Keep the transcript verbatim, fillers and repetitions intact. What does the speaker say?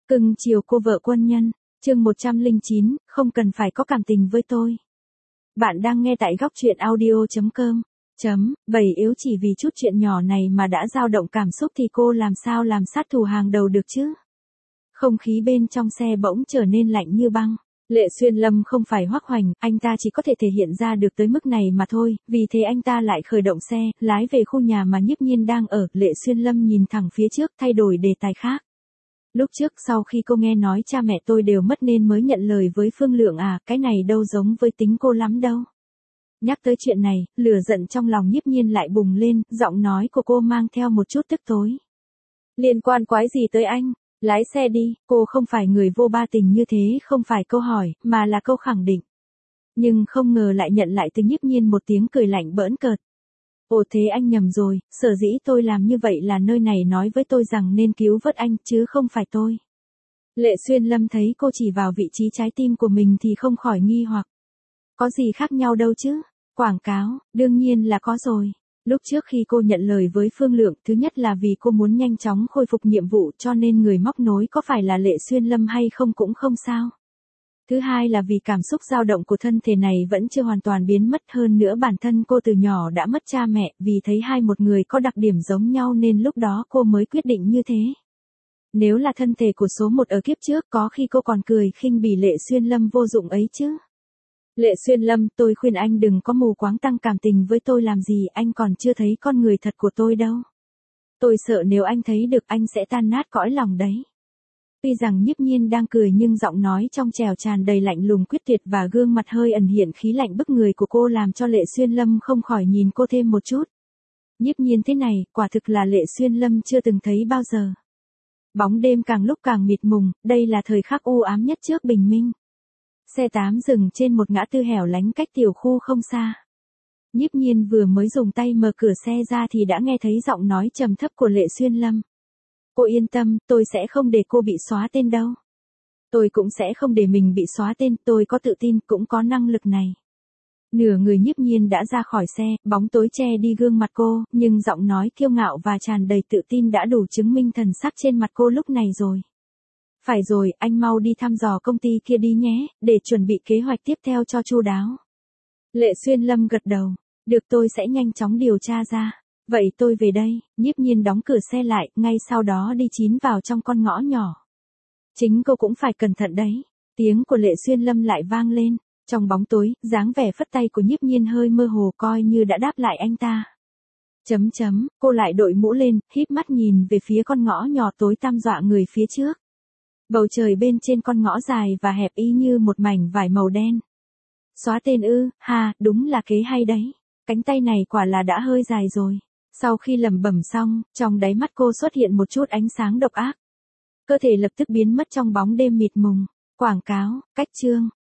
Cưng chiều cô vợ quân nhân, chương một trăm lẻ chín, không cần phải có cảm tình với tôi. Bạn đang nghe tại góc truyện audio chấm com. Chấm, bầy yếu chỉ vì chút chuyện nhỏ này mà đã dao động cảm xúc thì cô làm sao làm sát thủ hàng đầu được chứ? Không khí bên trong xe bỗng trở nên lạnh như băng. Lệ Xuyên Lâm không phải Hoắc Hoành, anh ta chỉ có thể thể hiện ra được tới mức này mà thôi, vì thế anh ta lại khởi động xe, lái về khu nhà mà Nhiếp Nhiên đang ở. Lệ Xuyên Lâm nhìn thẳng phía trước, thay đổi đề tài khác. Lúc trước sau khi cô nghe nói cha mẹ tôi đều mất nên mới nhận lời với Phương Lượng à, cái này đâu giống với tính cô lắm đâu. Nhắc tới chuyện này, lửa giận trong lòng Nhiếp Nhiên lại bùng lên, giọng nói của cô mang theo một chút tức tối. Liên quan quái gì tới anh? Lái xe đi, cô không phải người vô ba tình như thế, không phải câu hỏi, mà là câu khẳng định. Nhưng không ngờ lại nhận lại từ Nhiếp Nhiên một tiếng cười lạnh bỡn cợt. Ồ thế anh nhầm rồi, sở dĩ tôi làm như vậy là nơi này nói với tôi rằng nên cứu vớt anh, chứ không phải tôi. Lệ Xuyên Lâm thấy cô chỉ vào vị trí trái tim của mình thì không khỏi nghi hoặc. Có gì khác nhau đâu chứ? Quảng cáo, đương nhiên là có rồi. Lúc trước khi cô nhận lời với Phương Lượng, thứ nhất là vì cô muốn nhanh chóng khôi phục nhiệm vụ cho nên người móc nối có phải là Lệ Xuyên Lâm hay không cũng không sao. Thứ hai là vì cảm xúc dao động của thân thể này vẫn chưa hoàn toàn biến mất, hơn nữa bản thân cô từ nhỏ đã mất cha mẹ, vì thấy hai một người có đặc điểm giống nhau nên lúc đó cô mới quyết định như thế. Nếu là thân thể của số một ở kiếp trước có khi cô còn cười khinh bỉ Lệ Xuyên Lâm vô dụng ấy chứ. Lệ Xuyên Lâm, tôi khuyên anh đừng có mù quáng tăng cảm tình với tôi làm gì, anh còn chưa thấy con người thật của tôi đâu. Tôi sợ nếu anh thấy được anh sẽ tan nát cõi lòng đấy. Tuy rằng Nhiếp Nhiên đang cười nhưng giọng nói trong trẻo tràn đầy lạnh lùng quyết tuyệt và gương mặt hơi ẩn hiện khí lạnh bức người của cô làm cho Lệ Xuyên Lâm không khỏi nhìn cô thêm một chút. Nhiếp Nhiên thế này, quả thực là Lệ Xuyên Lâm chưa từng thấy bao giờ. Bóng đêm càng lúc càng mịt mùng, đây là thời khắc u ám nhất trước bình minh. Xe tám dừng trên một ngã tư hẻo lánh cách tiểu khu không xa. Nhiếp Nhiên vừa mới dùng tay mở cửa xe ra thì đã nghe thấy giọng nói trầm thấp của Lệ Xuyên Lâm. Cô yên tâm, tôi sẽ không để cô bị xóa tên đâu. Tôi cũng sẽ không để mình bị xóa tên, tôi có tự tin, cũng có năng lực này. Nửa người Nhiếp Nhiên đã ra khỏi xe, bóng tối che đi gương mặt cô, nhưng giọng nói kiêu ngạo và tràn đầy tự tin đã đủ chứng minh thần sắc trên mặt cô lúc này rồi. Phải rồi, anh mau đi thăm dò công ty kia đi nhé, để chuẩn bị kế hoạch tiếp theo cho chu đáo. Lệ Xuyên Lâm gật đầu, được tôi sẽ nhanh chóng điều tra ra. Vậy tôi về đây. Nhiếp Nhiên đóng cửa xe lại, ngay sau đó đi chín vào trong con ngõ nhỏ. Chính cô cũng phải cẩn thận đấy. Tiếng của Lệ Xuyên Lâm lại vang lên. Trong bóng tối, dáng vẻ phất tay của Nhiếp Nhiên hơi mơ hồ coi như đã đáp lại anh ta. Chấm chấm, cô lại đội mũ lên, híp mắt nhìn về phía con ngõ nhỏ tối tăm dọa người phía trước. Bầu trời bên trên con ngõ dài và hẹp y như một mảnh vải màu đen. Xóa tên ư, ha, đúng là kế hay đấy. Cánh tay này quả là đã hơi dài rồi. Sau khi lẩm bẩm xong, trong đáy mắt cô xuất hiện một chút ánh sáng độc ác. Cơ thể lập tức biến mất trong bóng đêm mịt mùng. Quảng cáo, cách chương.